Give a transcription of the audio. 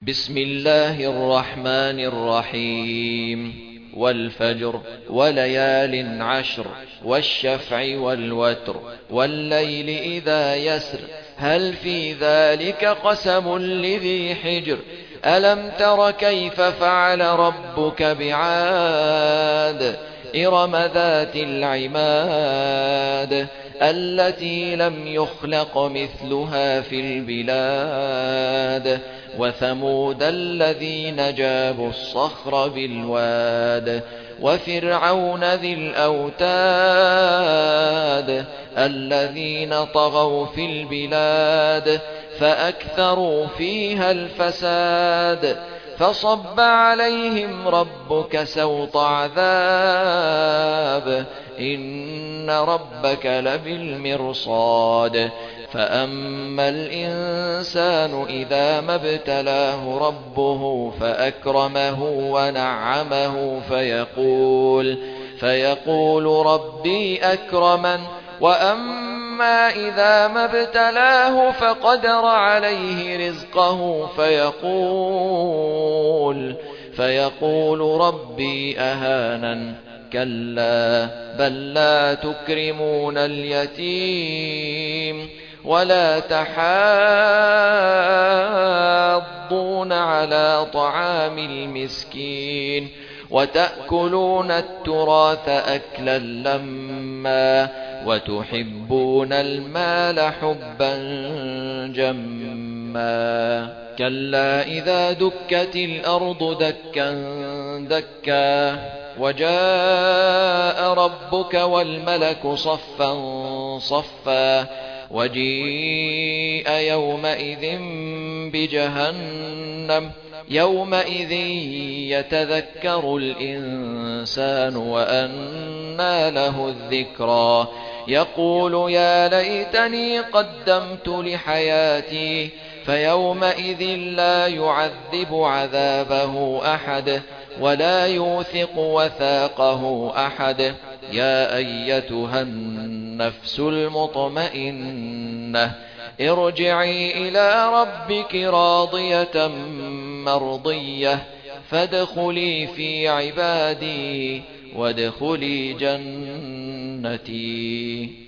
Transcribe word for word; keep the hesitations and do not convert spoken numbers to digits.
بسم الله الرحمن الرحيم والفجر وليال عشر والشفع والوتر والليل إذا يسر هل في ذلك قسم لذي حجر ألم تر كيف فعل ربك بعاد إرم ذات العماد التي لم يخلق مثلها في البلاد وثمود الذين جابوا الصخر بالواد وفرعون ذي الأوتاد الذين طغوا في البلاد فأكثروا فيها الفساد فصب عليهم ربك سوط عذاب إن ربك لبالمرصاد فأما الإنسان إذا ما ابتلاه ربه فأكرمه ونعمه فيقول, فيقول ربي أكرمن وأما إذا ما ابتلاه فقدر عليه رزقه فيقول, فيقول ربي أهانن كلا بل لا تكرمون اليتيم ولا تحاضون على طعام المسكين وتأكلون التراث أكلا لما وتحبون المال حبا جما كلا إذا دكت الأرض دكا دكا وجاء ربك والملك صفا صفا وجيء يومئذ بجهنم يومئذ يتذكر الإنسان وأنى له الذكرى يقول يا ليتني قدمت لحياتي فيومئذ لا يعذب عذابه أحد ولا يوثق وثاقه أحد يا أيتها النفس المطمئنة ارجعي إلى ربك راضية مرضية فادخلي في عبادي وادخلي جنتي.